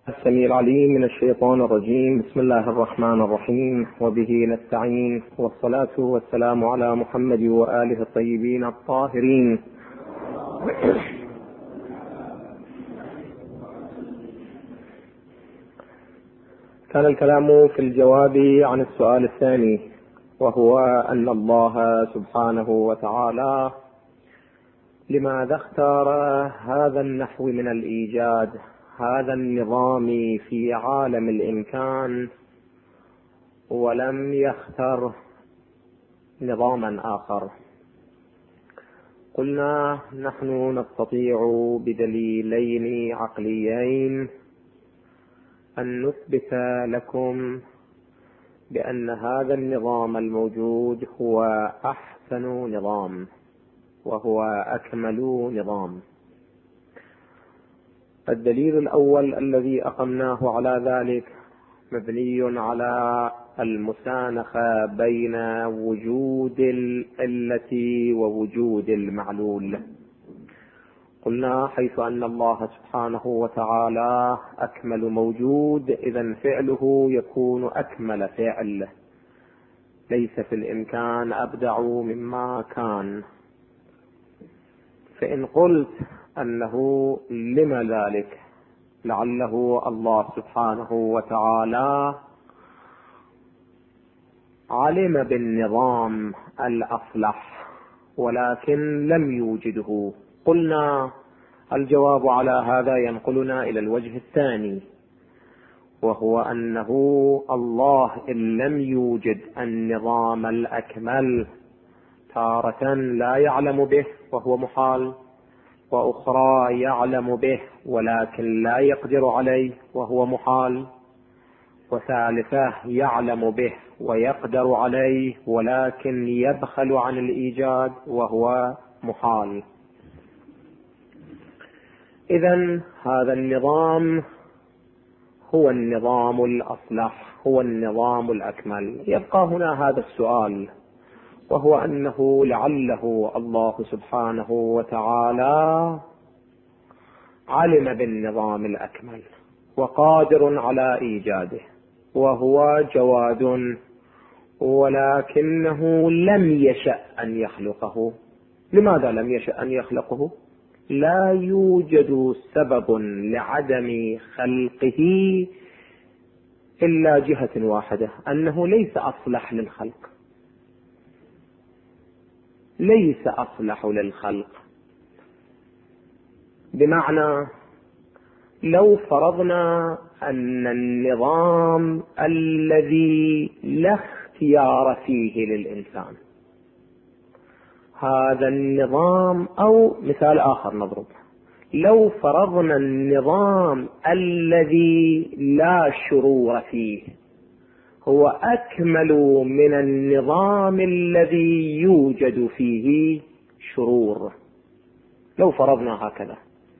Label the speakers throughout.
Speaker 1: السميع العليم من الشيطان الرجيم. بسم الله الرحمن الرحيم، وبه نستعين، والصلاة والسلام على محمد وآله الطيبين الطاهرين. كان الكلام في الجواب عن السؤال الثاني، وهو أن الله سبحانه وتعالى لماذا اختار هذا النحو من الإيجاد، هذا النظام في عالم الإمكان، ولم يختر نظاما آخر. قلنا نحن نستطيع بدليلين عقليين أن نثبت لكم بأن هذا النظام الموجود هو أحسن نظام وهو أكمل نظام. الدليل الأول الذي أقمناه على ذلك مبني على المسانخة بين وجود العلة ووجود المعلول. قلنا حيث أن الله سبحانه وتعالى أكمل موجود، إذن فعله يكون أكمل فعل، ليس في الإمكان أبدع مما كان. فإن قلت أنه لما ذلك، لعله الله سبحانه وتعالى علم بالنظام الأصلح ولكن لم يوجده. قلنا الجواب على هذا ينقلنا إلى الوجه الثاني، وهو أنه الله إن لم يوجد النظام الأكمل تارة لا يعلم به وهو محال، وأخرى يعلم به ولكن لا يقدر عليه وهو محال، وثالثة يعلم به ويقدر عليه ولكن يبخل عن الإيجاد وهو محال. إذن هذا النظام هو النظام الأصلح، هو النظام الأكمل. يبقى هنا هذا السؤال، وهو أنه لعله الله سبحانه وتعالى علم بالنظام الأكمل وقادر على إيجاده وهو جواد، ولكنه لم يشأ أن يخلقه. لماذا لم يشأ أن يخلقه؟ لا يوجد سبب لعدم خلقه إلا جهة واحدة، أنه ليس أصلح للخلق، ليس أصلح للخلق. بمعنى لو فرضنا أن النظام الذي لا اختيار فيه للإنسان، هذا النظام، أو مثال آخر نضرب، لو فرضنا النظام الذي لا شرور فيه هو أكمل من النظام الذي يوجد فيه شرور، لو فرضنا هكذا،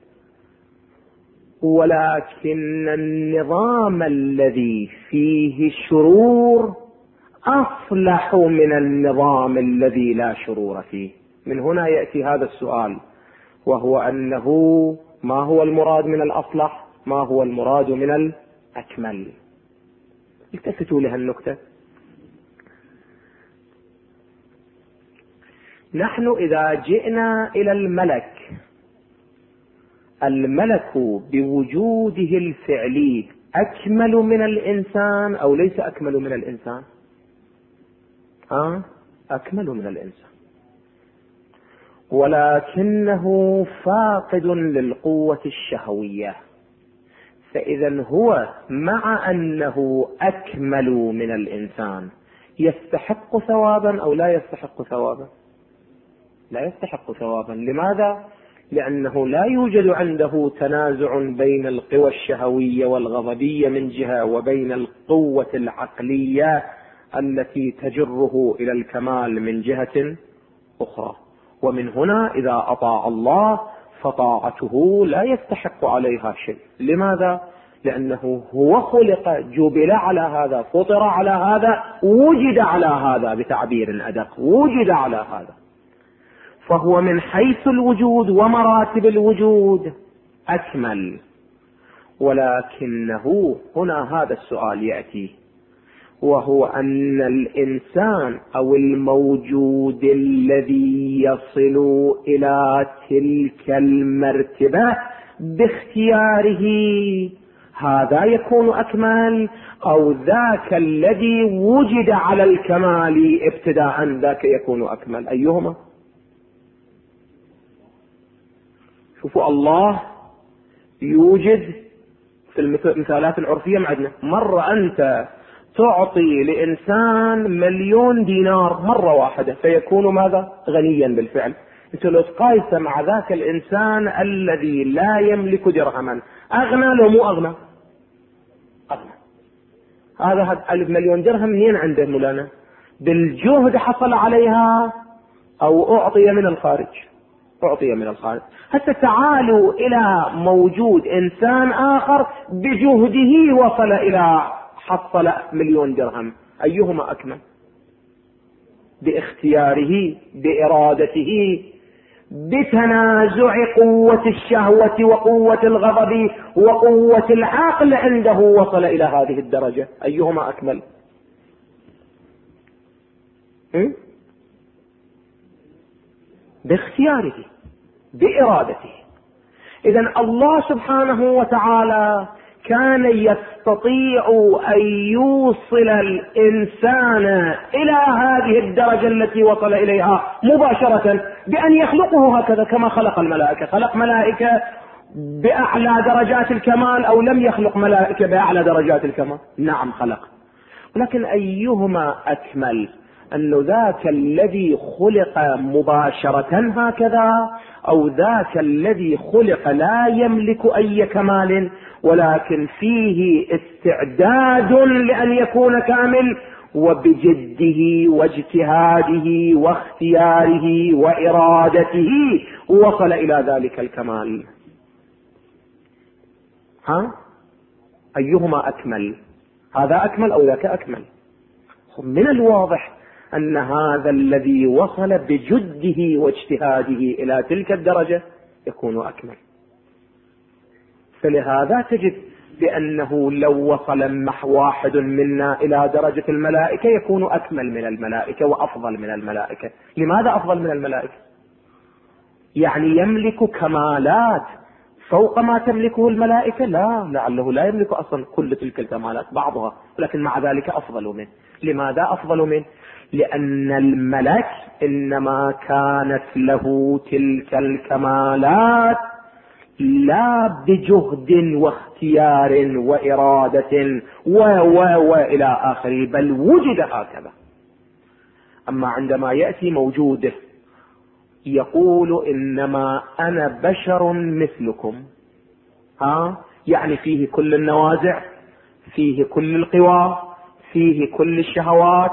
Speaker 1: ولكن النظام الذي فيه شرور أصلح من النظام الذي لا شرور فيه. من هنا يأتي هذا السؤال، وهو أنه ما هو المراد من الأصلح؟ ما هو المراد من الأكمل؟ التفتوا لها النكتة. نحن إذا جئنا إلى الملك، الملك بوجوده الفعلي أكمل من الإنسان أو ليس أكمل من الإنسان؟ أكمل من الإنسان، ولكنه فاقد للقوة الشهوية. فإذا هو مع أنه أكمل من الإنسان يستحق ثوابا أو لا يستحق ثوابا؟ لا يستحق ثوابا. لماذا؟ لأنه لا يوجد عنده تنازع بين القوى الشهوية والغضبية من جهة وبين القوة العقلية التي تجره إلى الكمال من جهة أخرى. ومن هنا إذا أطاع الله فطاعته لا يستحق عليها شيء. لماذا؟ لأنه هو خلق، جبل على هذا، فطر على هذا، وجد على هذا، بتعبير أدق وجد على هذا. فهو من حيث الوجود ومراتب الوجود أكمل، ولكنه هنا هذا السؤال يأتي، وهو أن الإنسان أو الموجود الذي يصل إلى تلك المرتبة باختياره هذا يكون أكمل، أو ذاك الذي وجد على الكمال ابتداء ذاك يكون أكمل؟ أيهما؟ شوفوا، الله يوجد في المثالات العرفية معنا. مرة أنت تعطي لإنسان 1,000,000 دينار مرة واحدة فيكون ماذا؟ غنيا بالفعل. انت لو تقايس مع ذاك الإنسان الذي لا يملك درهما، أغنى لو مو أغنى؟ أغنى. هذا 1,000,000 درهم منين عنده مولانا؟ بالجهد حصل عليها أو أعطي من الخارج؟ أعطي من الخارج. حتى تعالوا إلى موجود إنسان آخر بجهده وصل إلى حصل 1,000,000 درهم، أيهما أكمل؟ باختياره، بإرادته، بتنازع قوة الشهوة وقوة الغضب وقوة العقل عنده وصل إلى هذه الدرجة، أيهما أكمل؟ باختياره، بإرادته. إذن الله سبحانه وتعالى كان يستطيع أن يوصل الإنسان إلى هذه الدرجة التي وصل إليها مباشرة بأن يخلقه هكذا كما خلق الملائكة. خلق ملائكة بأعلى درجات الكمال أو لم يخلق ملائكة بأعلى درجات الكمال؟ نعم خلق. ولكن أيهما أكمل؟ أن ذاك الذي خلق مباشرة هكذا، أو ذاك الذي خلق لا يملك أي كمال ولكن فيه استعداد لأن يكون كامل، وبجده واجتهاده واختياره وإرادته وصل إلى ذلك الكمال. أيهما أكمل؟ هذا أكمل أو ذاك أكمل؟ من الواضح أن هذا الذي وصل بجده واجتهاده إلى تلك الدرجة يكون أكمل. فلهذا تجد بأنه لو وصل واحد منا إلى درجة الملائكة يكون أكمل من الملائكة وأفضل من الملائكة. لماذا أفضل من الملائكة؟ يعني يملك كمالات فوق ما تملكه الملائكة؟ لا، لعله لا يملك أصلا كل تلك الكمالات، بعضها، ولكن مع ذلك أفضل منه. لماذا أفضل منه؟ لأن الملك إنما كانت له تلك الكمالات لا بجهد واختيار وإرادة وإلى آخره، بل وجد هكذا. أما عندما يأتي موجوده يقول إنما أنا بشر مثلكم، يعني فيه كل النوازع، فيه كل القوى، فيه كل الشهوات،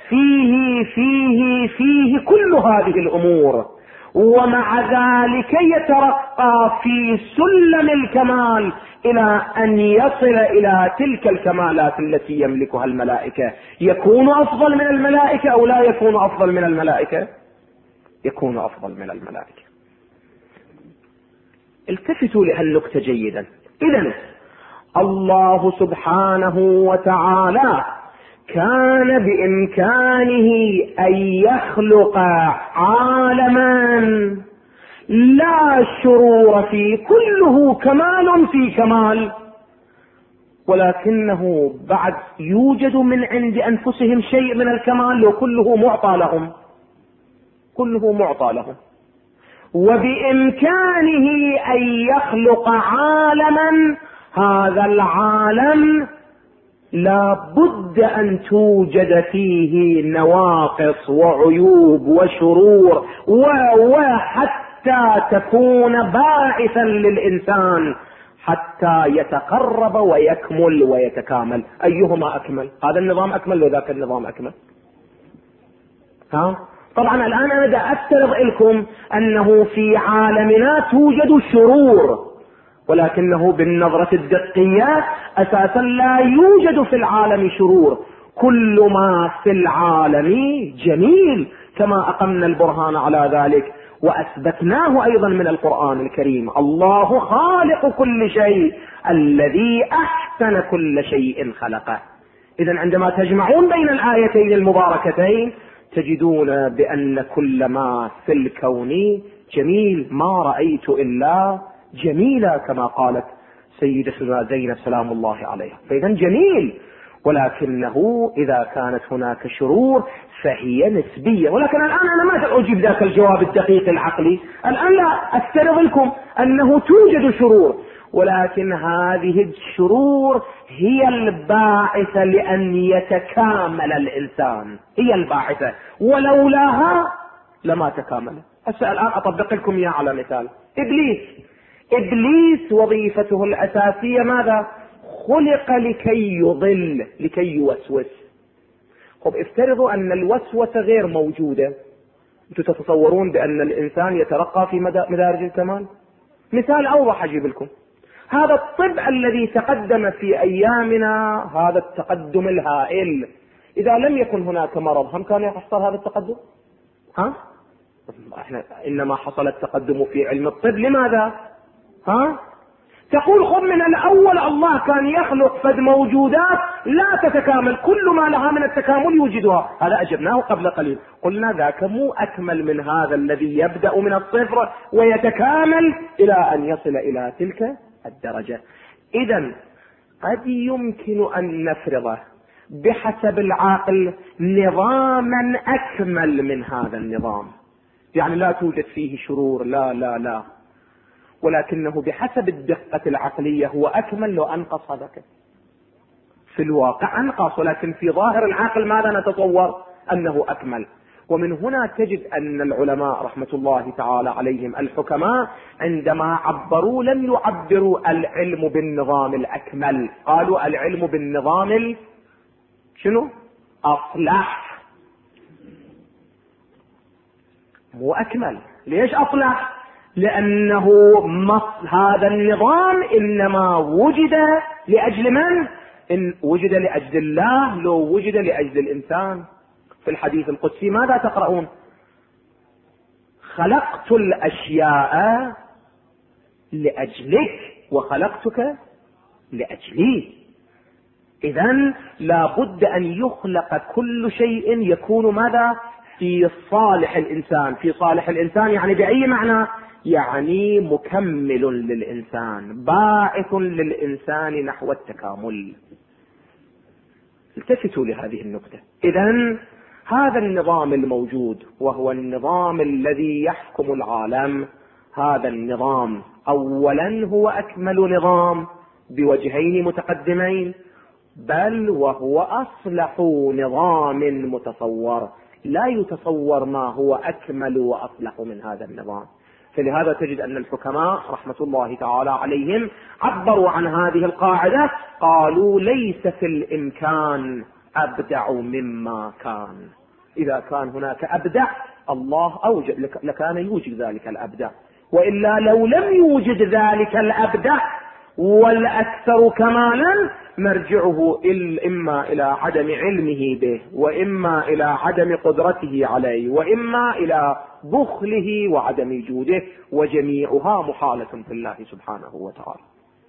Speaker 1: فيه كل هذه الأمور، ومع ذلك يترقى في سلم الكمال إلى أن يصل إلى تلك الكمالات التي يملكها الملائكة. يكون أفضل من الملائكة أو لا يكون أفضل من الملائكة؟ يكون أفضل من الملائكة. التفتوا لهالنقطة جيدا. إذن الله سبحانه وتعالى كان بإمكانه أن يخلق عالما لا شرور فيه، كله كمال في كمال، ولكنه بعد يوجد من عند أنفسهم شيء من الكمال وكله معطى لهم، كله معطى لهم. وبإمكانه أن يخلق عالما، هذا العالم لا بد أن توجد فيه نواقص وعيوب وشرور وحتى تكون باعثا للإنسان حتى يتقرب ويكمل ويتكامل. أيهما أكمل؟ هذا النظام أكمل وذاك النظام أكمل؟ طبعا الآن أنا دا أفترض لكم أنه في عالمنا توجد شرور، ولكنه بالنظرة الدقية أساسا لا يوجد في العالم شرور، كل ما في العالم جميل كما أقمنا البرهان على ذلك. وأثبتناه أيضا من القرآن الكريم: الله خالق كل شيء الذي أحسن كل شيء خلقه. إذن عندما تجمعون بين الآيتين المباركتين تجدون بأن كل ما في الكون جميل، ما رأيت إلا جميلا كما قالت سيدتنا زينب سلام الله عليها. فإذن جميل، ولكنه إذا كانت هناك شرور فهي نسبية. ولكن الآن أنا ما أجيب ذاك الجواب الدقيق العقلي، الآن لا أفترض لكم أنه توجد شرور، ولكن هذه الشرور هي الباعثة لأن يتكامل الإنسان، هي الباعثة، ولولاها لما تكامل. الآن أطبق لكم إياه على مثال. إبليس وظيفته الأساسية ماذا؟ خلق لكي يضل، لكي يوسوس. طب افترضوا أن الوسوسة غير موجودة، أنتم تتصورون بأن الإنسان يترقى في مدارج الكمال؟ مثال أوضح أجيب لكم. هذا الطب الذي تقدم في أيامنا، هذا التقدم الهائل، إذا لم يكن هناك مرض هم كان يحصل هذا التقدم؟ احنا إنما حصل التقدم في علم الطب. لماذا؟ تقول خذ من الأول الله كان يخلق فد موجودات لا تتكامل، كل ما لها من التكامل يوجدها. هذا أجبناه قبل قليل، قلنا ذاك مو أكمل من هذا الذي يبدأ من الصفر ويتكامل إلى أن يصل إلى تلك الدرجة. إذن قد يمكن أن نفرضه بحسب العقل نظاما أكمل من هذا النظام، يعني لا توجد فيه شرور، لا لا لا، ولكنه بحسب الدقة العقلية هو أكمل لو أنقص هذاك. في الواقع أنقص، ولكن في ظاهر العقل ماذا نتصور؟ أنه أكمل. ومن هنا تجد أن العلماء رحمة الله تعالى عليهم الحكماء عندما عبروا لم يعبروا العلم بالنظام الأكمل، قالوا العلم بالنظام شنو؟ أصلح، مو أكمل. ليش أصلح؟ لأنه هذا النظام إنما وجد لأجل من؟ إن وجد لأجل الله، لو وجد لأجل الإنسان. في الحديث القدسي ماذا تقرؤون؟ خلقت الأشياء لأجلك وخلقتك لأجلي. إذن لابد أن يخلق كل شيء يكون ماذا؟ في صالح الإنسان. في صالح الإنسان يعني بأي معنى؟ يعني مكمل للإنسان، باعث للإنسان نحو التكامل. التفتوا لهذه النقطة. إذن هذا النظام الموجود وهو النظام الذي يحكم العالم، هذا النظام أولا هو أكمل نظام بوجهين متقدمين، بل وهو أصلح نظام متصور، لا يتصور ما هو أكمل وأصلح من هذا النظام. فلهذا تجد أن الحكماء رحمة الله تعالى عليهم عبروا عن هذه القاعدة، قالوا ليس في الإمكان أبدع مما كان. إذا كان هناك أبدع الله أوجد لكان يوجد ذلك الأبدع، وإلا لو لم يوجد ذلك الأبدع والأكثر كمالا مرجعه إما إلى عدم علمه به، وإما إلى عدم قدرته عليه، وإما إلى بخله وعدم جوده، وجميعها محالة في الله سبحانه وتعالى.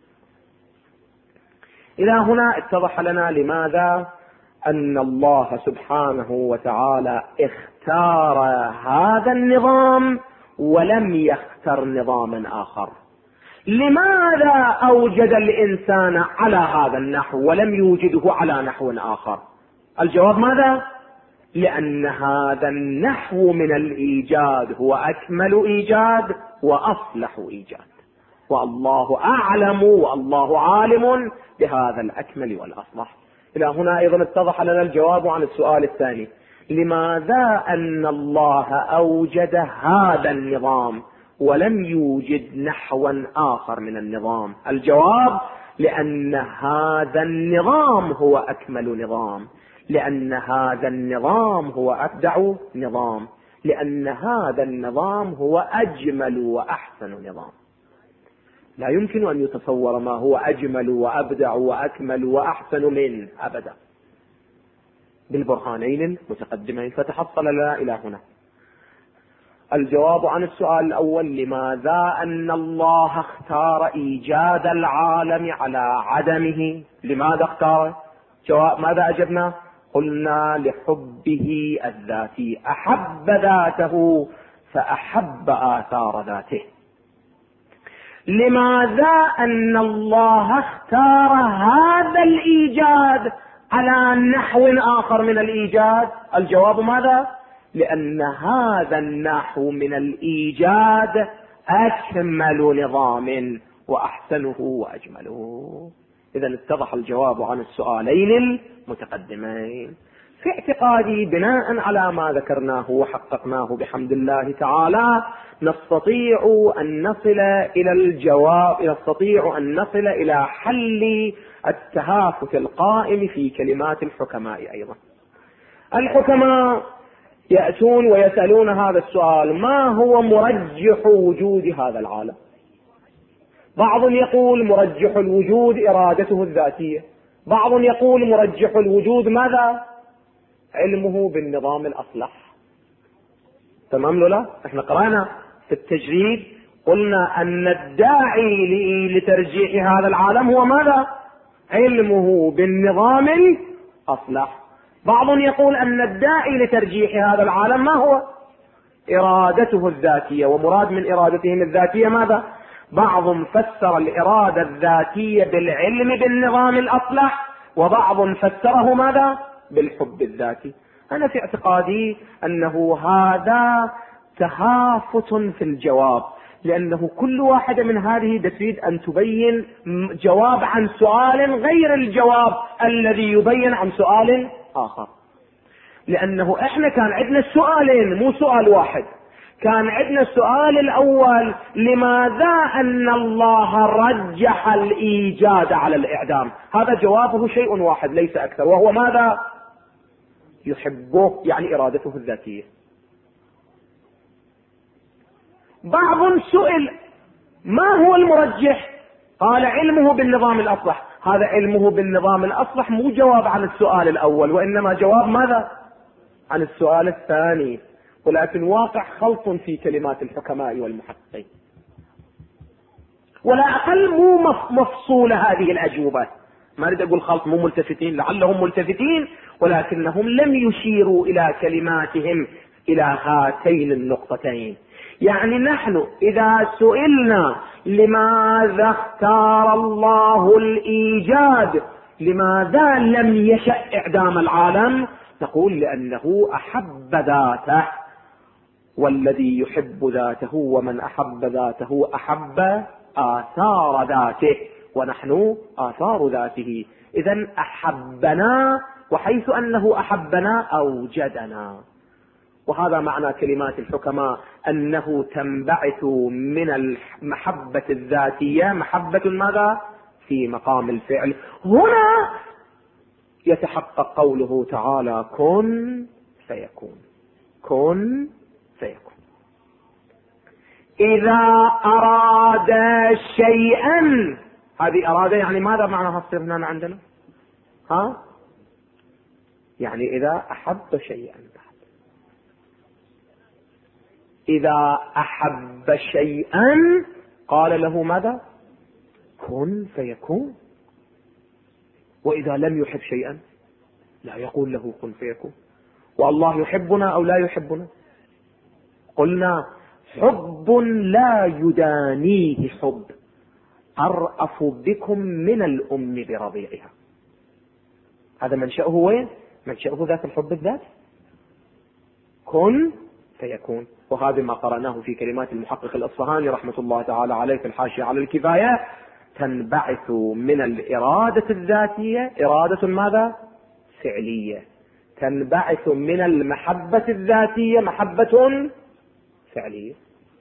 Speaker 1: إلى هنا اتضح لنا لماذا أن الله سبحانه وتعالى اختار هذا النظام ولم يختر نظاما آخر. لماذا أوجد الإنسان على هذا النحو ولم يوجده على نحو آخر؟ الجواب ماذا؟ لأن هذا النحو من الإيجاد هو أكمل إيجاد وأصلح إيجاد، والله أعلم والله عالم بهذا الأكمل والأصلح. إلى هنا أيضا اتضح لنا الجواب عن السؤال الثاني: لماذا أن الله أوجد هذا النظام ولم يوجد نحوا آخر من النظام؟ الجواب: لأن هذا النظام هو أكمل نظام، لأن هذا النظام هو أبدع نظام، لأن هذا النظام هو أجمل وأحسن نظام. لا يمكن أن يتصور ما هو أجمل وأبدع وأكمل وأحسن من أبدا بالبرهانين المتقدمين. فتحصل لنا إلى هنا الجواب عن السؤال الأول: لماذا أن الله اختار إيجاد العالم على عدمه؟ لماذا اختاره؟ جواب: ماذا أجبنا؟ قلنا: لحبه الذاتي، أحب ذاته فأحب آثار ذاته. لماذا أن الله اختار هذا الإيجاد على نحو آخر من الإيجاد؟ الجواب: ماذا؟ لأن هذا النحو من الإيجاد أكمل نظام وأحسنه وأجمله. إذا اتضح الجواب عن السؤالين المتقدمين. في اعتقادي بناء على ما ذكرناه وحققناه بحمد الله تعالى نستطيع أن نصل إلى الجواب، نستطيع أن نصل إلى حل التهافت القائم في كلمات الحكماء. أيضا الحكماء يأتون ويسألون هذا السؤال: ما هو مرجح وجود هذا العالم؟ بعض يقول مرجح الوجود إرادته الذاتية، بعض يقول مرجح الوجود ماذا؟ علمه بالنظام الأصلح. تمام له؟ احنا قرأنا في التجريد قلنا أن الداعي لترجيح هذا العالم هو ماذا؟ علمه بالنظام الأصلح. بعض يقول أن الداعي لترجيح هذا العالم ما هو؟ إرادته الذاتية، ومراد من إرادتهم الذاتية ماذا؟ بعض فسر الإرادة الذاتية بالعلم بالنظام الأصلح، وبعض فسره ماذا؟ بالحب الذاتي. أنا في اعتقادي أنه هذا تهافت في الجواب، لأنه كل واحدة من هذه تريد أن تبين جواب عن سؤال غير الجواب الذي يبين عن سؤال آخر. لأنه إحنا كان عندنا سؤالين مو سؤال واحد. كان عندنا السؤال الأول: لماذا أن الله رجح الإيجاد على الإعدام؟ هذا جوابه شيء واحد ليس أكثر، وهو ماذا؟ يحبه، يعني إرادته الذاتية. بعض سئل: ما هو المرجح؟ قال: علمه بالنظام الأصلح. هذا علمه بالنظام الأصلح مو جواب عن السؤال الأول، وإنما جواب ماذا؟ عن السؤال الثاني. ولكن واقع خلط في كلمات الحكماء والمحققين، ولا أقل مو مفصولة هذه الأجوبة. ما أريد أقول خلط، مو ملتفتين، لعلهم ملتفتين ولكنهم لم يشيروا إلى كلماتهم إلى هاتين النقطتين. يعني نحن إذا سئلنا لماذا اختار الله الإيجاد، لماذا لم يشأ إعدام العالم، نقول: لأنه أحب ذاته، والذي يحب ذاته ومن أحب ذاته أحب آثار ذاته، ونحن آثار ذاته. إذن أحبنا، وحيث أنه أحبنا أوجدنا. وهذا معنى كلمات الحكماء، أنه تنبعث من المحبة الذاتية محبة ماذا؟ في مقام الفعل. هنا يتحقق قوله تعالى: كن فيكون. كن فيكون. إذا أراد شيئا، هذه أراد يعني ماذا معناها تصير هنا عندنا؟ يعني إذا أحب شيئا. إذا أحب شيئا قال له ماذا؟ كن فيكون. وإذا لم يحب شيئا لا يقول له كن فيكون. والله يحبنا أو لا يحبنا؟ قلنا: حب لا يدانيه حب، أرأف بكم من الأم برضيعها. هذا منشأه وين؟ منشأه ذات الحب الذات. كن فيكون. وهذا ما قرأناه في كلمات المحقق الأصفهاني رحمة الله تعالى عليه في الحاشية على الكفاية: تنبعث من الإرادة الذاتية إرادة ماذا؟ فعلية. تنبعث من المحبة الذاتية محبة فعلية.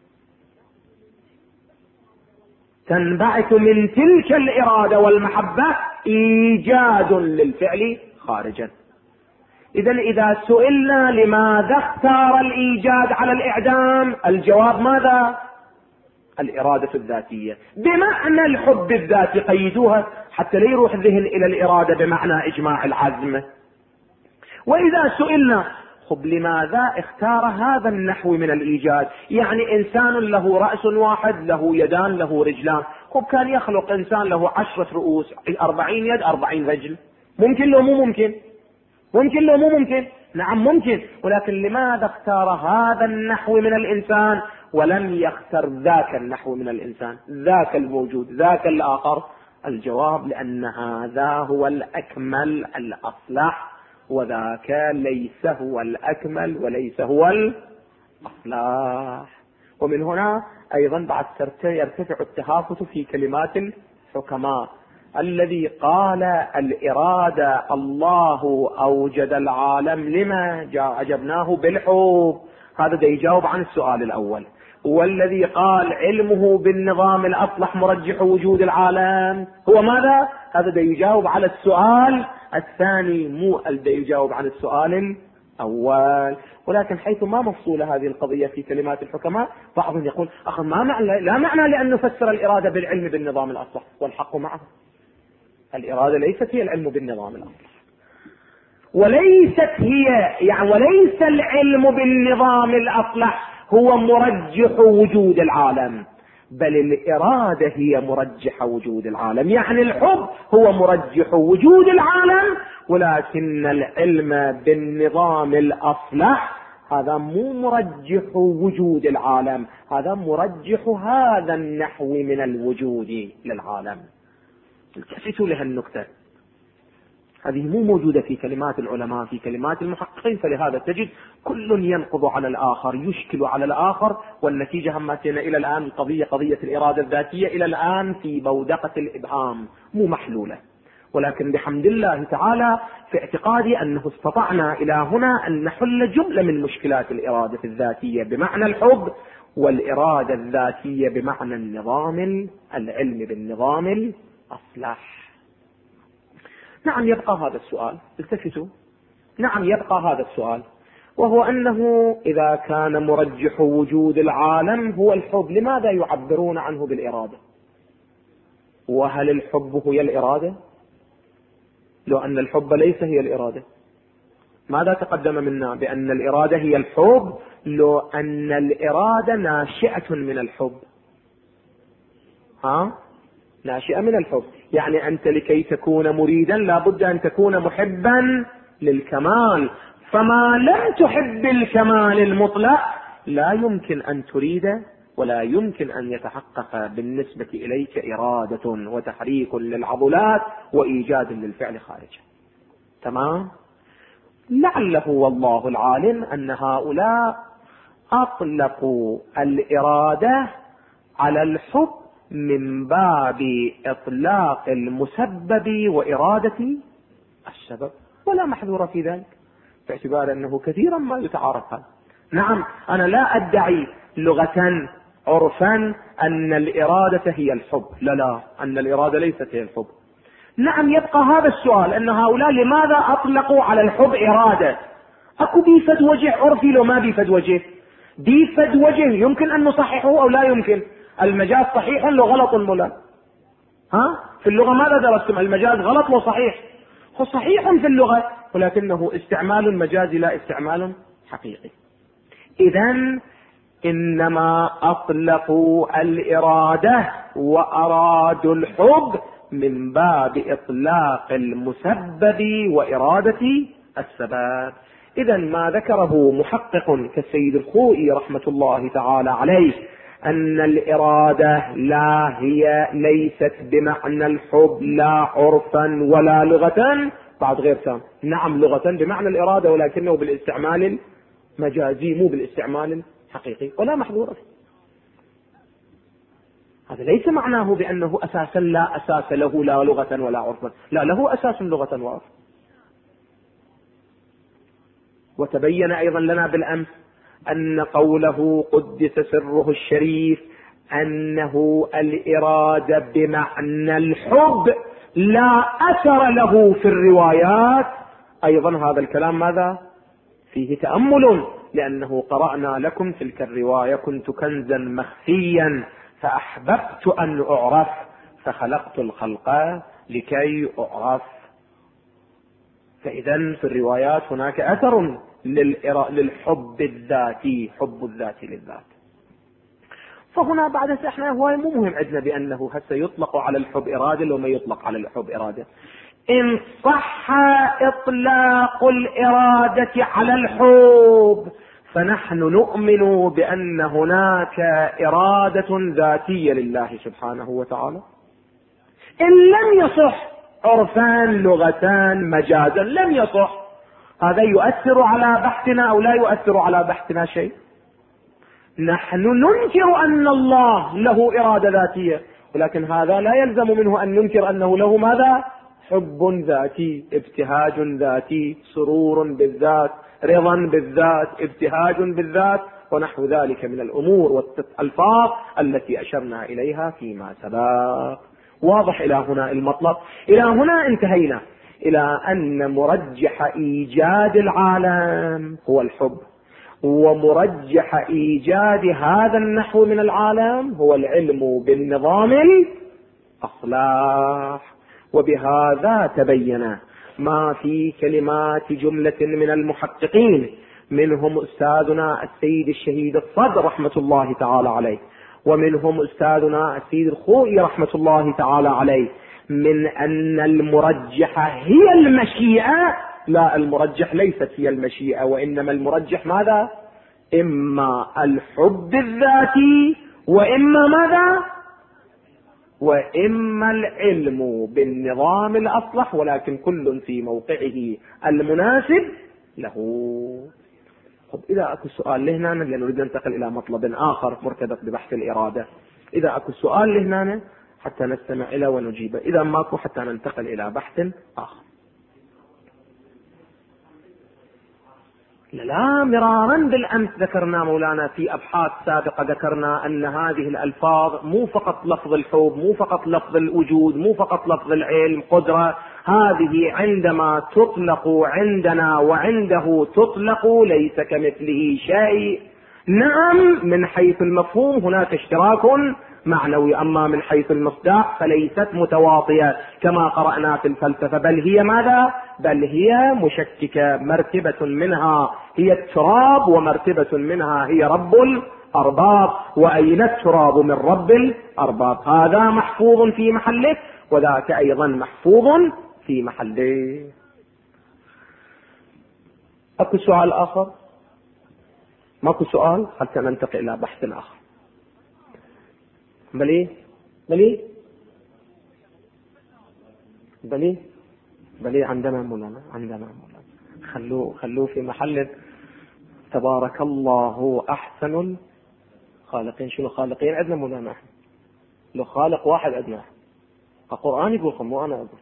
Speaker 1: تنبعث من تلك الإرادة والمحبة إيجاد للفعل خارجا. إذا سئلنا لماذا اختار الإيجاد على الإعدام، الجواب ماذا؟ الإرادة الذاتية بمعنى الحب الذاتي. قيدوها حتى لا يروح الذهن إلى الإرادة بمعنى إجماع العزم. وإذا سئلنا خب لماذا اختار هذا النحو من الإيجاد؟ يعني إنسان له رأس واحد، له يدان، له رجلان. خب كان يخلق إنسان له 10 رؤوس، 40 يد، 40 رجل. ممكن لو مو ممكن؟ ممكن لو مو ممكن؟ نعم ممكن. ولكن لماذا اختار هذا النحو من الإنسان ولم يختر ذاك النحو من الإنسان، ذاك الموجود، ذاك الآخر؟ الجواب: لأن هذا هو الأكمل الأصلح، وذاك ليس هو الأكمل وليس هو الأصلح. ومن هنا أيضا بعد يرتفع التهافت في كلمات الحكماء. الذي قال الإرادة الله أوجد العالم لما أجبناه بالحب، هذا دا يجاوب عن السؤال الأول. والذي قال علمه بالنظام الأصلح مرجح وجود العالم هو ماذا؟ هذا دا يجاوب على السؤال الثاني، مو دا يجاوب عن السؤال الأول. ولكن حيث ما مفصولة هذه القضية في كلمات الحكماء، بعضهم يقول أخي لا معنى لأن نفسر الإرادة بالعلم بالنظام الأصلح، والحق معه. الإرادة ليست هي العلم بالنظام الأصلح، وليس العلم بالنظام الأصلح هو مرجح وجود العالم، بل الإرادة هي مرجح وجود العالم. يعني الحب هو مرجح وجود العالم، ولكن العلم بالنظام الأصلح هذا مو مرجح وجود العالم، هذا مرجح هذا النحو من الوجود للعالم. التفتوا لها النكتة، هذه مو موجودة في كلمات العلماء، في كلمات المحققين. فلهذا تجد كل ينقض على الآخر، يشكل على الآخر، والنتيجة همتنا إلى الآن القضية قضية الإرادة الذاتية إلى الآن في بودقة الإبهام، مو محلولة. ولكن بحمد الله تعالى في اعتقادي أنه استطعنا إلى هنا أن نحل جملة من مشكلات الإرادة الذاتية بمعنى الحب، والإرادة الذاتية بمعنى النظام العلم بالنظام الأصلح. نعم يبقى هذا السؤال، التفتوا، نعم يبقى هذا السؤال، وهو أنه إذا كان مرجح وجود العالم هو الحب، لماذا يعبرون عنه بالإرادة؟ وهل الحب هي الإرادة؟ لو أن الحب ليس هي الإرادة، ماذا تقدم منا بأن الإرادة هي الحب؟ لو أن الإرادة ناشئة من الحب، ناشئة من الحب. يعني أنت لكي تكون مريدا لابد أن تكون محبا للكمال، فما لم تحب الكمال المطلق لا يمكن أن تريد، ولا يمكن أن يتحقق بالنسبة إليك إرادة وتحريك للعضلات وإيجاد للفعل خارجه. تمام؟ لعله والله العالم أن هؤلاء أطلقوا الإرادة على الحب من باب إطلاق المسبب وإرادة السبب، ولا محذور في ذلك، باعتبار أنه كثيرا ما يتعارف هذا. نعم أنا لا أدعي لغة عرفا أن الإرادة هي الحب، لا، أن الإرادة ليست هي الحب. نعم يبقى هذا السؤال، أن هؤلاء لماذا أطلقوا على الحب إرادة؟ أكو بيفد وجه عرفي لو ما بيفد وجه؟ بيفد وجه يمكن أن نصححه أو لا يمكن. المجاز صحيح لو غلط مولا، في اللغة ماذا درستم؟ المجاز غلط لو صحيح، هو صحيح في اللغة ولكنه استعمال مجازي لا استعمال حقيقي. إذن إنما أطلقوا الإرادة وأرادوا الحب من باب إطلاق المسبب وإرادة السبب. إذن ما ذكره محقق كالسيد الخوئي رحمة الله تعالى عليه أن الإرادة ليست بمعنى الحب لا عرفا ولا لغة، بعد غير سام. نعم لغة بمعنى الإرادة ولكنه بالاستعمال المجازي مو بالاستعمال الحقيقي، ولا محظور فيه. هذا ليس معناه بأنه أساسا لا أساس له لا لغة ولا عرفا، لا، له أساس لغة وعرف. وتبين أيضا لنا بالأمس أن قوله قدس سره الشريف أنه الإرادة بمعنى الحب لا أثر له في الروايات، أيضا هذا الكلام ماذا فيه تأمل، لأنه قرأنا لكم تلك الرواية: كنت كنزا مخفيا فأحببت أن أعرف فخلقت الخلق لكي أعرف. فإذا في الروايات هناك أثر للحب الذاتي، حب الذاتي للذات. فهنا بعد احنا هو مو مهم عندنا بأنه هسه يطلق على الحب إرادة لو ما يطلق على الحب إرادة. إن صح إطلاق الإرادة على الحب فنحن نؤمن بأن هناك إرادة ذاتية لله سبحانه وتعالى. إن لم يصح عرفان لغتان مجازا لم يصح، هذا يؤثر على بحثنا أو لا يؤثر على بحثنا شيء. نحن ننكر أن الله له إرادة ذاتية، ولكن هذا لا يلزم منه أن ننكر أنه له ماذا؟ حب ذاتي، ابتهاج ذاتي، سرور بالذات، رضا بالذات، ابتهاج بالذات، ونحو ذلك من الأمور والألفاظ التي أشرنا إليها فيما سبق. واضح إلى هنا المطلب؟ إلى هنا انتهينا إلى أن مرجح إيجاد العالم هو الحب، ومرجح إيجاد هذا النحو من العالم هو العلم بالنظام الأصلاح. وبهذا تبين ما في كلمات جملة من المحققين، منهم أستاذنا السيد الشهيد الصدر رحمة الله تعالى عليه، ومنهم أستاذنا السيد الخوئي رحمة الله تعالى عليه، من أن المرجح هي المشيئة. لا، المرجح ليست هي المشيئة، وإنما المرجح ماذا؟ إما الحب الذاتي، وإما ماذا؟ وإما العلم بالنظام الأصلح، ولكن كل في موقعه المناسب له. طب إذا أكو سؤال لهنا، لأنه نريد ننتقل إلى مطلب آخر مرتبط ببحث الإرادة. إذا أكو سؤال لهنا حتى نستمع إلى ونجيبه، إذا ماكو حتى ننتقل إلى بحث آخر. لا، مرارا بالأمس ذكرنا مولانا في أبحاث سابقة، ذكرنا أن هذه الألفاظ مو فقط لفظ الحب، مو فقط لفظ الوجود، مو فقط لفظ العلم، قدرة، هذه عندما تطلق عندنا وعنده تطلق ليس كمثله شيء. نعم، من حيث المفهوم هناك اشتراك معنوي، أما من حيث المصداق فليست متواطية كما قرأنا في الفلسفة، بل هي ماذا؟ بل هي مشككة. مرتبة منها هي التراب، ومرتبة منها هي رب الأرباب. وأين التراب من رب الأرباب؟ هذا محفوظ في محله، وذاك أيضا محفوظ في محله. أكو سؤال آخر؟ ماكو سؤال حتى ننتقل إلى بحث آخر. بلي بلي بلي بلي عندنا مولانا، عندنا مولانا، خلوه في محل. تبارك الله أحسن الخالقين. شنو خالقين عندنا مولانا؟ لو خالق واحد عندنا، القرآن يقول، مو أنا أقول.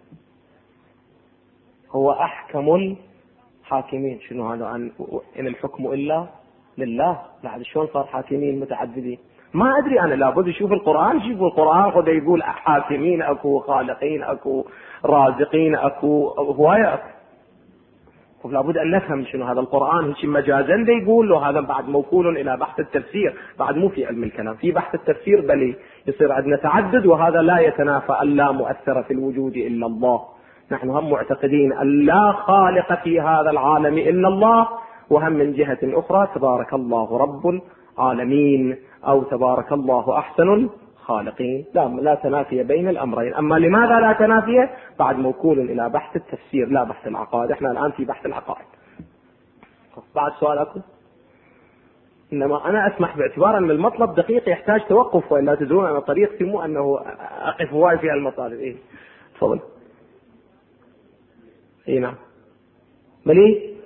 Speaker 1: هو أحكم الحاكمين. شنو هذا؟ إن الحكم إلا لله. لا، شلون صار حاكمين متعددين؟ ما أدري أنا، لابد يشوف القرآن. شوفوا القرآن قد يقول حاكمين، أكو خالقين، أكو رازقين، أكو هواية أكو. لابد أن نفهم شنو هذا القرآن. هيك مجازا دا يقول له هذا بعد موكول إلى بحث التفسير، بعد مو في علم الكلام. في بحث التفسير بل يصير عندنا تعدد، وهذا لا يتنافى أن لا مؤثر في الوجود إلا الله. نحن هم معتقدين أن لا خالق في هذا العالم إلا الله، وهم من جهة أخرى تبارك الله رب العالمين، أو تبارك الله أحسن الخالقين. لا تنافي بين الأمرين. أما لماذا لا تنافي؟ بعد موكول إلى بحث التفسير لا بحث العقائد. احنا الآن في بحث العقائد. بعد سؤالكم؟ إنما أنا أسمح باعتبار أن المطلب دقيق يحتاج توقف، وإلا تدرون أن طريقتي مو أنه أقف هواي في المطالب. إيه تفضل. إيه نعم بلي.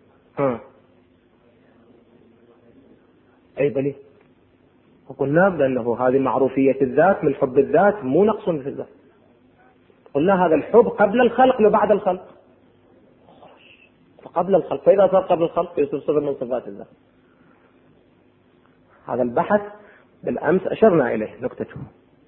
Speaker 1: أي بلي. وقلنا بأنه هذه معروفية الذات من حب الذات، مو نقص في الذات. قلنا هذا الحب قبل الخلق وبعد الخلق. قبل الخلق، فإذا صار قبل الخلق يصير صفة من صفات الذات. هذا البحث بالأمس أشرنا إليه نكتته.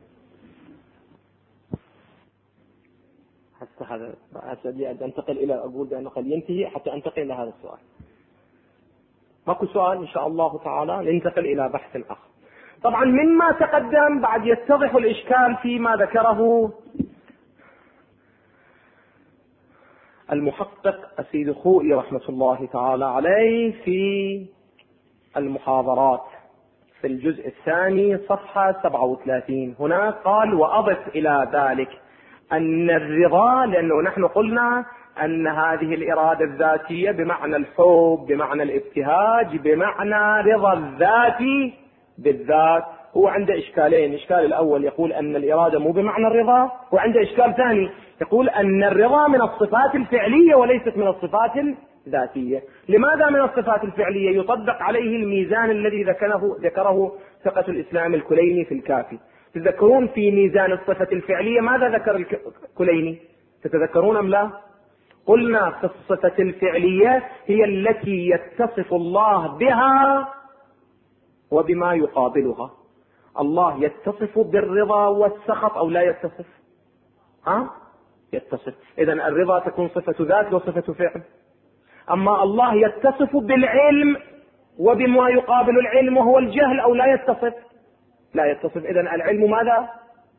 Speaker 1: حتى هذا أنتقل إلى أقول بأنه قد ينتهي حتى أنتقل إلى هذا السؤال. ماكو سؤال إن شاء الله تعالى ننتقل إلى بحث آخر. طبعا مما تقدم بعد يتضح الإشكال فيما ذكره المحقق السيد الخوئي رحمة الله تعالى عليه في المحاضرات في الجزء الثاني صفحة 37 هناك قال: وأضف إلى ذلك أن الرضا، لأنه نحن قلنا أن هذه الإرادة الذاتية بمعنى الحب، بمعنى الابتهاج، بمعنى رضا الذات بالذات. هو عنده إشكالين: الإشكال الأول يقول أن الإرادة مو بمعنى الرضا، وعنده إشكال ثاني يقول أن الرضا من الصفات الفعلية وليست من الصفات الذاتية. لماذا من الصفات الفعلية؟ يطبق عليه الميزان الذي ذكره ثقة الإسلام الكليني في الكافي. تذكرون في ميزان الصفة الفعلية ماذا ذكر الكليني؟ تتذكرون أم لا؟ قلنا في الصفة الفعلية هي التي يتصف الله بها وبما يقابلها. الله يتصف بالرضا والسخط أو لا يتصف؟ يتصف. إذن الرضا تكون صفة ذات وصفة فعل. أما الله يتصف بالعلم وبما يقابل العلم وهو الجهل أو لا يتصف؟ لا يتصف. إذن العلم ماذا؟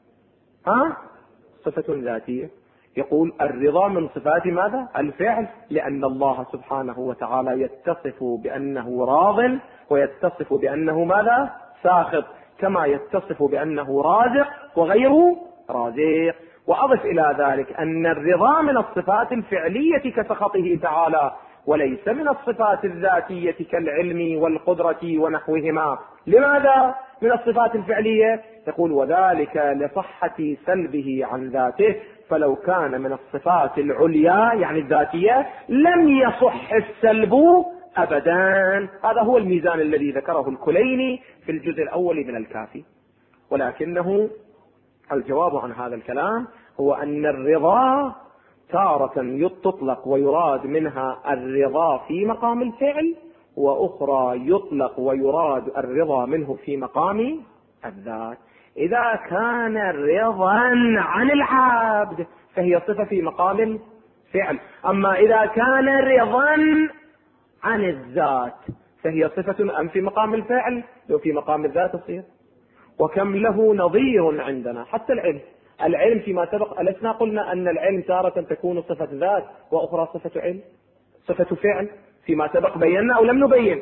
Speaker 1: صفة ذاتية. يقول الرضا من صفات ماذا؟ الفعل، لأن الله سبحانه وتعالى يتصف بأنه راض ويتصف بأنه ماذا؟ ساخط، كما يتصف بأنه رازق وغير رازق. وأضف إلى ذلك أن الرضا من الصفات الفعلية كسخطه تعالى، وليس من الصفات الذاتية كالعلم والقدرة ونحوهما. لماذا من الصفات الفعلية؟ يقول: وذلك لصحة سلبه عن ذاته، فلو كان من الصفات العليا يعني الذاتية لم يصح السلب أبدا. هذا هو الميزان الذي ذكره الكليني في الجزء الأول من الكافي. ولكنه الجواب عن هذا الكلام هو أن الرضا تارة تطلق ويراد منها الرضا في مقام الفعل، وأخرى يطلق ويراد الرضا منه في مقام الذات. إذا كان رضا عن العبد فهي صفة في مقام الفعل، أما إذا كان رضا عن الذات فهي صفة أم في مقام الفعل لو في مقام الذات تصير. وكم له نظير عندنا حتى العلم فيما سبق ألسنا قلنا أن العلم تارة تكون صفة ذات وأخرى صفة علم، صفة فعل. فيما سبق بينا أو لم نبين؟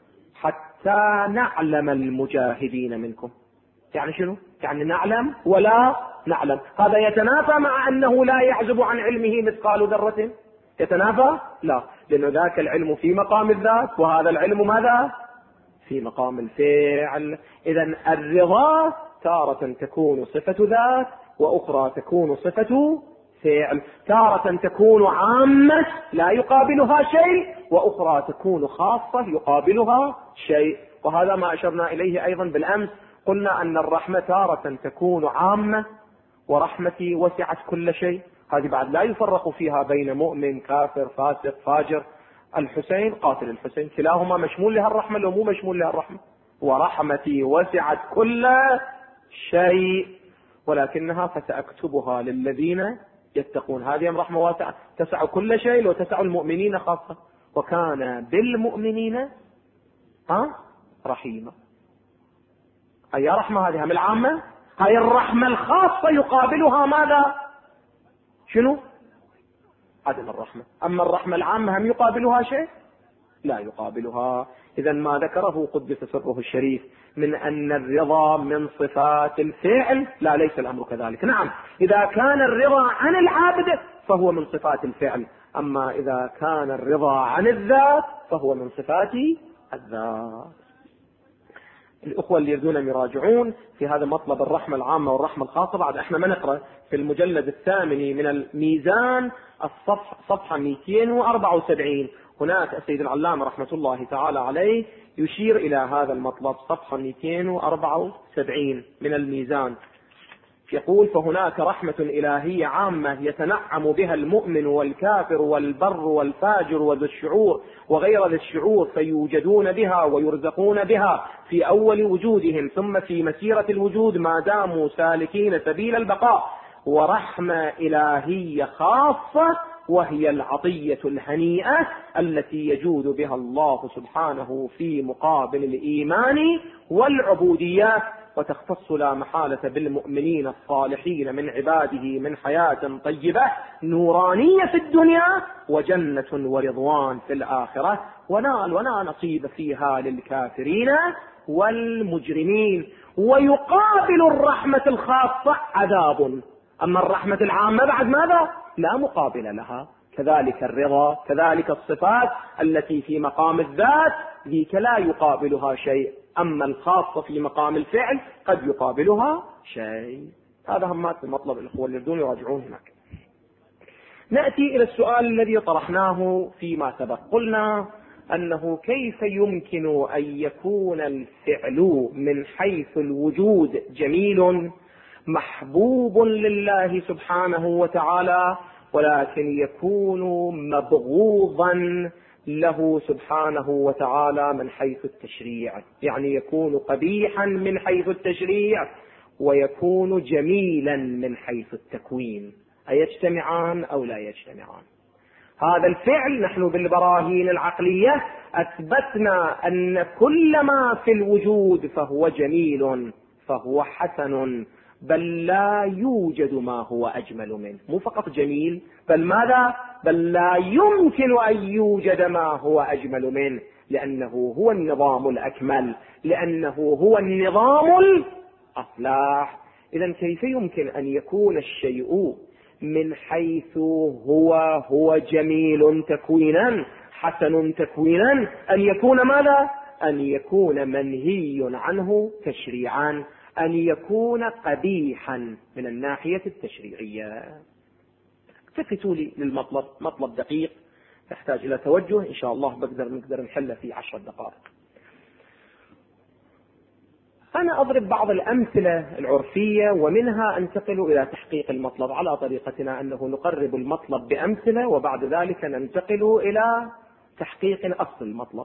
Speaker 1: حتى نعلم المجاهدين منكم. يعني شنو؟ يعني نعلم ولا نعلم. هذا يتنافى مع أنه لا يعزب عن علمه مثقال ذرة؟ يتنافى؟ لا، لأن ذاك العلم في مقام الذات وهذا العلم ماذا؟ في مقام الفعل. إذن الرضا تارة تكون صفة ذات وأخرى تكون صفة فعل، تارة تكون عامة لا يقابلها شيء، وأخرى تكون خاصة يقابلها شيء. وهذا ما أشرنا إليه أيضا بالأمس، قلنا أن الرحمة تارة تكون عامة ورحمتي وسعت كل شيء. هذه بعد لا يفرق فيها بين مؤمن كافر فاسق فاجر. الحسين قاتل الحسين كلاهما مشمول لها الرحمة لو مو مشمول لها الرحمة. ورحمتي وسعت كل شيء ولكنها فسأكتبها للذين يتقون. هذه رحمة واسعة تسع كل شيء وتسع المؤمنين خاصة، وكان بالمؤمنين رحيما. هي رحمة هذه من العامة. هاي الرحمة الخاصة يقابلها ماذا؟ شنو؟ عدم الرحمة. أما الرحمة العامة هم يقابلها شيء؟ لا يقابلها. إذا ما ذكره قدس سره الشريف من أن الرضا من صفات الفعل، لا، ليس الأمر كذلك. نعم، إذا كان الرضا عن العبد فهو من صفات الفعل، أما إذا كان الرضا عن الذات فهو من صفات الذات. الأخوة اللي يريدون يراجعون في هذا مطلب الرحمة العامة والرحمة الخاصة. بعد احنا ما نقرأ في المجلد الثامن من الميزان صفحة 274 هناك السيد العلامة رحمة الله تعالى عليه يشير إلى هذا المطلب، صفحة 274 من الميزان. يقول: فهناك رحمة إلهية عامة يتنعم بها المؤمن والكافر والبر والفاجر وذو الشعور وغير ذي الشعور، فيوجدون بها ويرزقون بها في أول وجودهم ثم في مسيرة الوجود ما داموا سالكين سبيل البقاء. ورحمة إلهية خاصة وهي العطية الهنيئة التي يجود بها الله سبحانه في مقابل الإيمان والعبودية، وتختص لا محالة بالمؤمنين الصالحين من عباده من حياة طيبة نورانية في الدنيا وجنة ورضوان في الآخرة، ولا نصيب فيها للكافرين والمجرمين. ويقابل الرحمة الخاصة عذاب، أما الرحمة العامة بعد ماذا؟ لا مقابل لها. كذلك الرضا، كذلك الصفات التي في مقام الذات ذيك لا يقابلها شيء، أما الخاصة في مقام الفعل قد يقابلها شيء. هذا همات المطلب الأخوة اللي بدون يراجعون هناك. نأتي إلى السؤال الذي طرحناه فيما سبق. قلنا أنه كيف يمكن أن يكون الفعل من حيث الوجود جميل محبوب لله سبحانه وتعالى، ولكن يكون مبغوضا له سبحانه وتعالى من حيث التشريع، يعني يكون قبيحا من حيث التشريع ويكون جميلا من حيث التكوين، أيجتمعان أو لا يجتمعان؟ هذا الفعل نحن بالبراهين العقلية أثبتنا أن كل ما في الوجود فهو جميل، فهو حسن، بل لا يوجد ما هو أجمل منه. مو فقط جميل، بل ماذا؟ بل لا يمكن أن يوجد ما هو أجمل منه، لأنه هو النظام الأكمل، لأنه هو النظام الأصلح. إذن كيف يمكن أن يكون الشيء من حيث هو جميل تكوينا حسن تكوينا أن يكون ماذا؟ أن يكون منهي عنه تشريعا، أن يكون قبيحا من الناحية التشريعية. التفتوا لي للمطلب، مطلب دقيق يحتاج إلى توجه، إن شاء الله نقدر نحله في 10 دقائق. أنا أضرب بعض الأمثلة العرفية ومنها أنتقل إلى تحقيق المطلب على طريقتنا، أنه نقرب المطلب بأمثلة وبعد ذلك ننتقل إلى تحقيق أصل المطلب.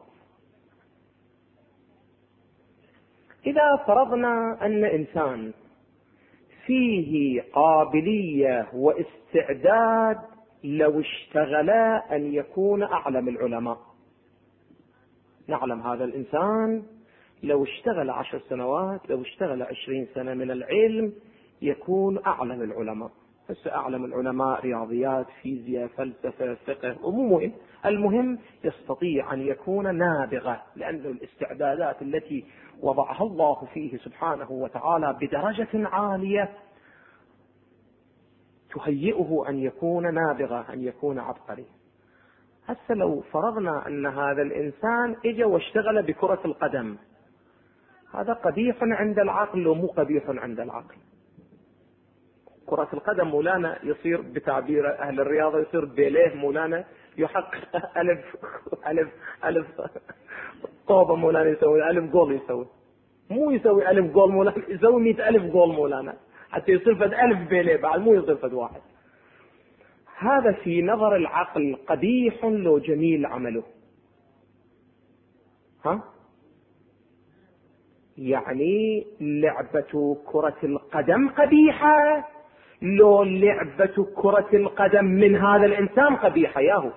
Speaker 1: إذا فرضنا أن إنسان فيه قابلية واستعداد لو اشتغل أن يكون أعلم العلماء، نعلم هذا الإنسان لو اشتغل 10 سنوات، لو اشتغل 20 سنة من العلم يكون أعلم العلماء. بس أعلم العلماء رياضيات، فيزياء، فلسفة، فقه، ومو مهم، المهم يستطيع أن يكون نابغة، لأن الاستعدادات التي وضعها الله فيه سبحانه وتعالى بدرجة عالية تهيئه أن يكون نابغة، أن يكون عبقري. هسه لو فرضنا أن هذا الإنسان إجا واشتغل بكرة القدم، هذا قبيح عند العقل ومو قبيح عند العقل. كرة القدم مولانا يصير بتعبير أهل الرياضة يصير بيليه مولانا، يحقق ألف طوبة مولانا، يسوي 1000 جول، يسوي مو يسوي 1000 جول مولانا، يسوي 100,000 جول مولانا حتى يصير فد 1000 بيليه بعد، مو يصير فد واحد. هذا في نظر العقل قبيح لو جميل عمله. يعني لعبة كرة القدم قبيحة لو لعبة كرة القدم من هذا الإنسان قبيحة ياهو؟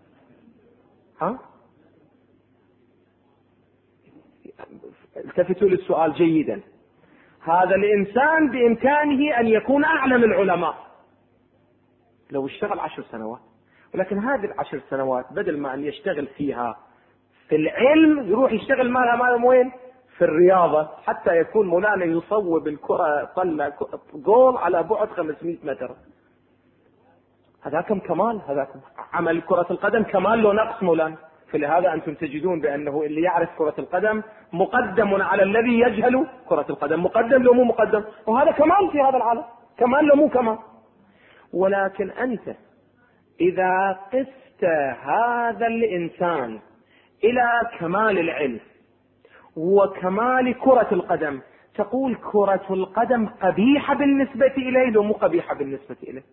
Speaker 1: التفتوا للسؤال جيدا. هذا الإنسان بإمكانه أن يكون أعلم العلماء لو اشتغل 10 سنوات، ولكن هذه 10 سنوات بدل ما أن يشتغل فيها في العلم يروح يشتغل مالها وين؟ في الرياضة، حتى يكون مولانا يصوب الكرة طلع جول على بعد 500 متر. هذاكم كمال، هذاكم عمل كرة القدم كمال لو نقص مولانا. فلهذا أنتم تجدون بأنه اللي يعرف كرة القدم مقدم على الذي يجهل كرة القدم، مقدم لو مو مقدم، وهذا كمال في هذا العالم، كمال لو مو كمال. ولكن أنت إذا قست هذا الإنسان إلى كمال العلم وكمال كرة القدم، تقول كرة القدم قبيحة بالنسبة إليه لو مو قبيحة بالنسبة إليه؟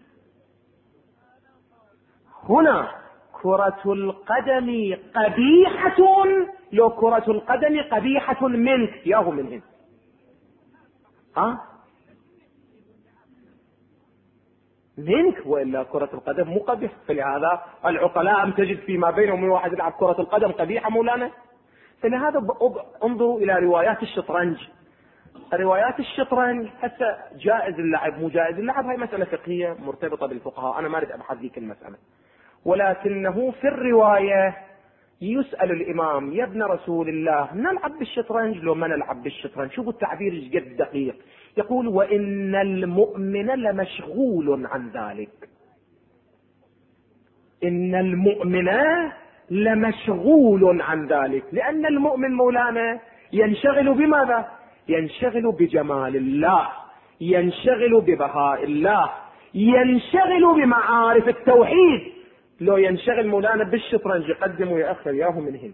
Speaker 1: هنا كرة القدم قبيحة لو كرة القدم قبيحة منك ياهو منهم. منك، وإلا كرة القدم مو قبيح. فلهذا العقلاء أم تجد فيما بينهم من واحد يلعب كرة القدم قبيحة مولانا. فلهذا انظروا إلى روايات الشطرنج. روايات الشطرنج هسه جائز اللعب مو جائز اللعب، هاي مسألة فقهية مرتبطة بالفقهاء، أنا ما أريد أبحث ذيك المسألة. ولكنه في الرواية يسأل الإمام: يا ابن رسول الله، نلعب بالشطرنج لو ما نلعب بالشطرنج؟ شوفوا التعبير ايش قد دقيق. يقول: وإن المؤمن لمشغول عن ذلك. إن المؤمن لمشغول عن ذلك، لأن المؤمن مولانا ينشغل بماذا؟ ينشغل بجمال الله، ينشغل ببهاء الله، ينشغل بمعارف التوحيد. لو ينشغل مولانا بالشطرنج يقدم ويأخر ياهو منهن.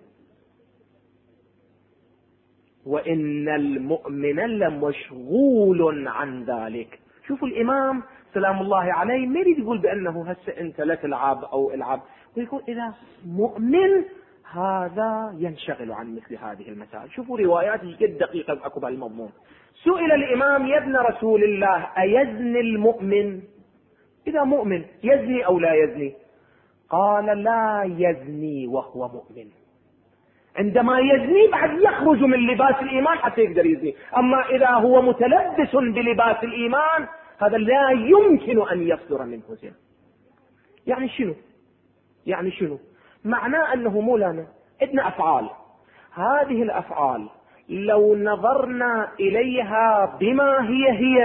Speaker 1: وإن المؤمن لمشغول عن ذلك. شوفوا الإمام سلام الله عليه ما يريد يقول بأنه هسه أنت لا تلعب أو العب، ويقول إذا مؤمن هذا ينشغل عن مثل هذه المسائل. شوفوا روايات جد دقيقة أكو بهالمضمون. سئل الإمام: يا ابن رسول الله، أيزني المؤمن؟ إذا مؤمن يزني أو لا يزني؟ قال: لا يزني وهو مؤمن. عندما يزني بعد يخرج من لباس الإيمان حتى يقدر يزني، أما إذا هو متلبس بلباس الإيمان هذا لا يمكن أن يصدر منه زنا. يعني شنو؟ يعني شنو؟ معناه أنه مولانا عندنا أفعال، هذه الأفعال لو نظرنا إليها بما هي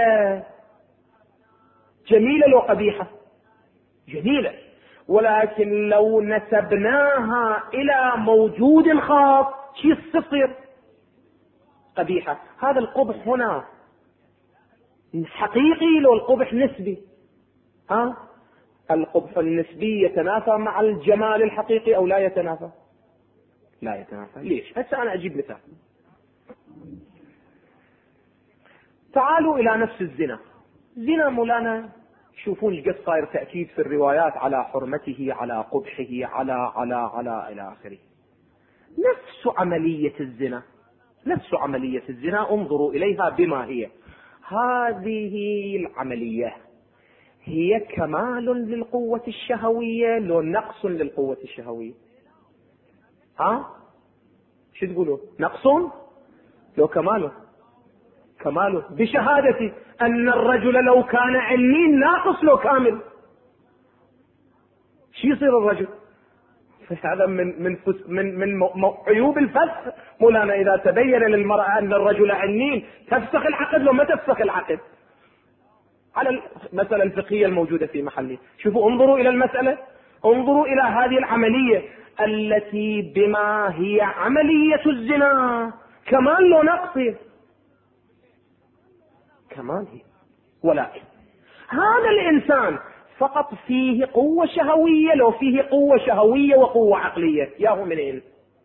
Speaker 1: جميلة لو قبيحة؟ جميلة. ولكن لو نسبناها إلى موجود خاص شيء صفر قبيحة. هذا القبح هنا حقيقي لو القبح نسبي؟ القبح النسبي يتنافى مع الجمال الحقيقي أو لا يتنافى؟ لا يتنافى. ليش؟ هسه أنا أجيب مثال. تعالوا إلى نفس الزنا. زنا مولانا شوفون ايش قد صاير تأكيد في الروايات على حرمته، على قبحه، على إلى آخره. نفس عملية الزنا، نفس عملية الزنا، انظروا إليها بما هي. هذه العملية هي كمال للقوة الشهوية لو نقص للقوة الشهوية؟ شو تقولوا؟ نقص لو كماله؟ كماله بشهادة أن الرجل لو كان عنين ناقص لو كامل. شو يصير الرجل؟ هذا من عيوب الفسخ مولانا. إذا تبين للمرأة أن الرجل عنين تفسخ العقد لو ما تفسخ العقد، على المسألة الفقهية الموجودة في محله. شوفوا، انظروا إلى المسألة، انظروا إلى هذه العملية التي بما هي عملية الزنا كمال لو نقص؟ كمال هي. ولكن هذا الإنسان فقط فيه قوة شهوية، لو فيه قوة شهوية وقوة عقلية ياهو منين؟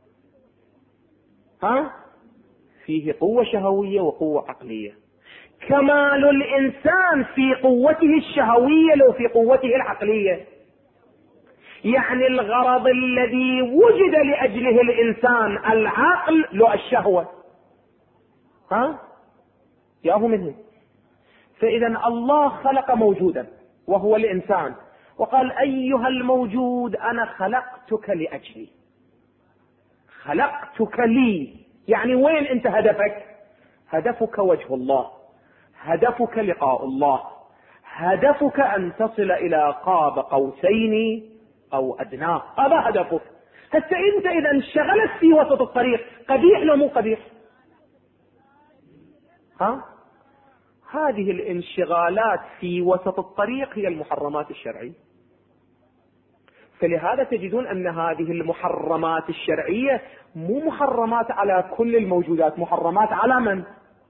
Speaker 1: فيه قوة شهوية وقوة عقلية. كمال الإنسان في قوته الشهوية لو في قوته العقلية. يعني الغرض الذي وجد لأجله الإنسان العقل لو الشهوة ياهو منه. فإذا الله خلق موجودا وهو الإنسان، وقال: أيها الموجود أنا خلقتك لأجلي، خلقتك لي. يعني وين أنت هدفك؟ هدفك وجه الله، هدفك لقاء الله، هدفك أن تصل إلى قاب قوسين أو أدناه. هذا هدفك. هسه أنت إذا انشغلت في وسط الطريق قبيح لو مو قبيح؟ هذه الانشغالات في وسط الطريق هي المحرمات الشرعية. فلهذا تجدون أن هذه المحرمات الشرعية مو محرمات على كل الموجودات، محرمات على من؟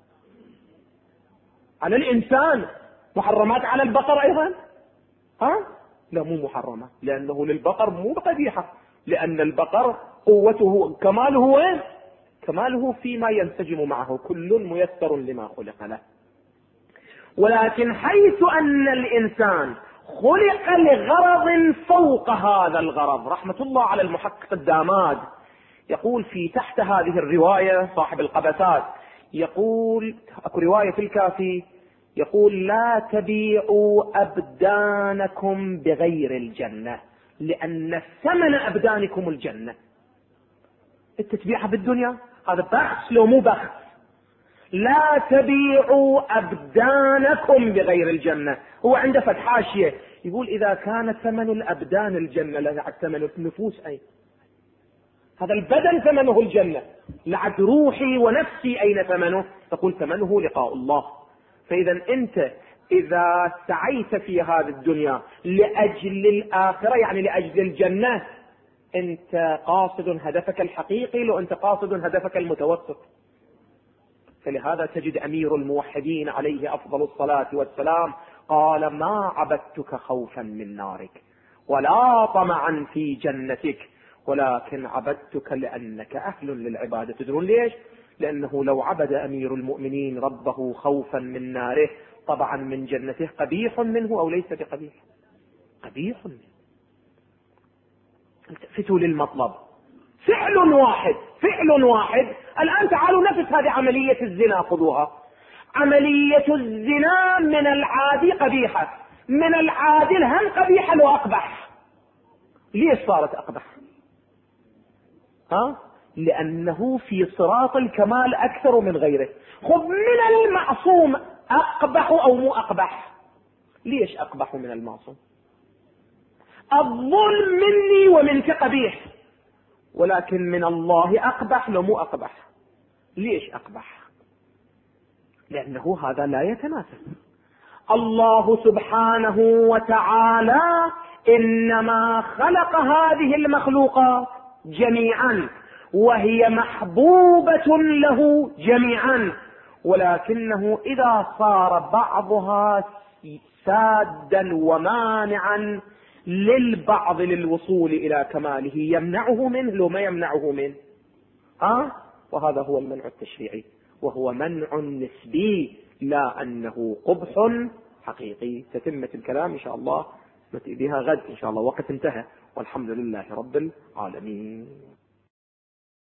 Speaker 1: على الإنسان. محرمات على البقر أيضا؟ لا، مو محرمة، لأنه للبقر مو قبيحة، لأن البقر قوته كماله وين؟ كماله فيما ينسجم معه، كل ميسر لما خلق له. ولكن حيث أن الإنسان خلق لغرض فوق هذا الغرض، رحمة الله على المحقق الداماد يقول في تحت هذه الرواية صاحب القبسات، يقول اكو رواية في الكافي يقول: لا تبيعوا أبدانكم بغير الجنة لأن ثمن أبدانكم الجنة. التتبيعها بالدنيا هذا بخس لو مو بخس، لا تبيعوا أبدانكم بغير الجنة. هو عنده فتحاشية يقول إذا كان ثمن الأبدان الجنة لعد ثمن النفوس أين؟ هذا البدن ثمنه الجنة، لعد روحي ونفسي أين ثمنه؟ تقول ثمنه لقاء الله. فإذا أنت إذا سعيت في هذه الدنيا لأجل الآخرة يعني لأجل الجنة، أنت قاصد هدفك الحقيقي لو أنت قاصد هدفك المتوسط. فلهذا تجد أمير الموحدين عليه أفضل الصلاة والسلام قال ما عبدتك خوفا من نارك ولا طمعا في جنتك ولكن عبدتك لأنك أهل للعبادة. تدرون ليش؟ لأنه لو عبد أمير المؤمنين ربه خوفا من ناره طبعا من جنته قبيح منه أو ليس بقبيح؟ قبيح منه. التفتوا للمطلب، فعل واحد. الآن تعالوا نفس هذه عملية الزنا، خذوها. عملية الزنا من العادي قبيحة، من العادل هم قبيحة وأقبح. ليش صارت أقبح؟ لأنه في صراط الكمال أكثر من غيره. خذ من المعصوم أقبح أو مو أقبح؟ ليش أقبح من المعصوم؟ الظلم مني ومنك قبيح، ولكن من الله أقبح لو مو أقبح. ليش أقبح؟ لأنه هذا لا يتناسب. الله سبحانه وتعالى إنما خلق هذه المخلوقات جميعا وهي محبوبة له جميعا، ولكنه إذا صار بعضها سادا ومانعا للبعض للوصول إلى كماله يمنعه منه لو ما يمنعه منه. وهذا هو المنع التشريعي، وهو منع نسبي لا أنه قبح حقيقي. تتمة الكلام إن شاء الله نأتي بها غد إن شاء الله. وقت انتهى والحمد لله رب العالمين.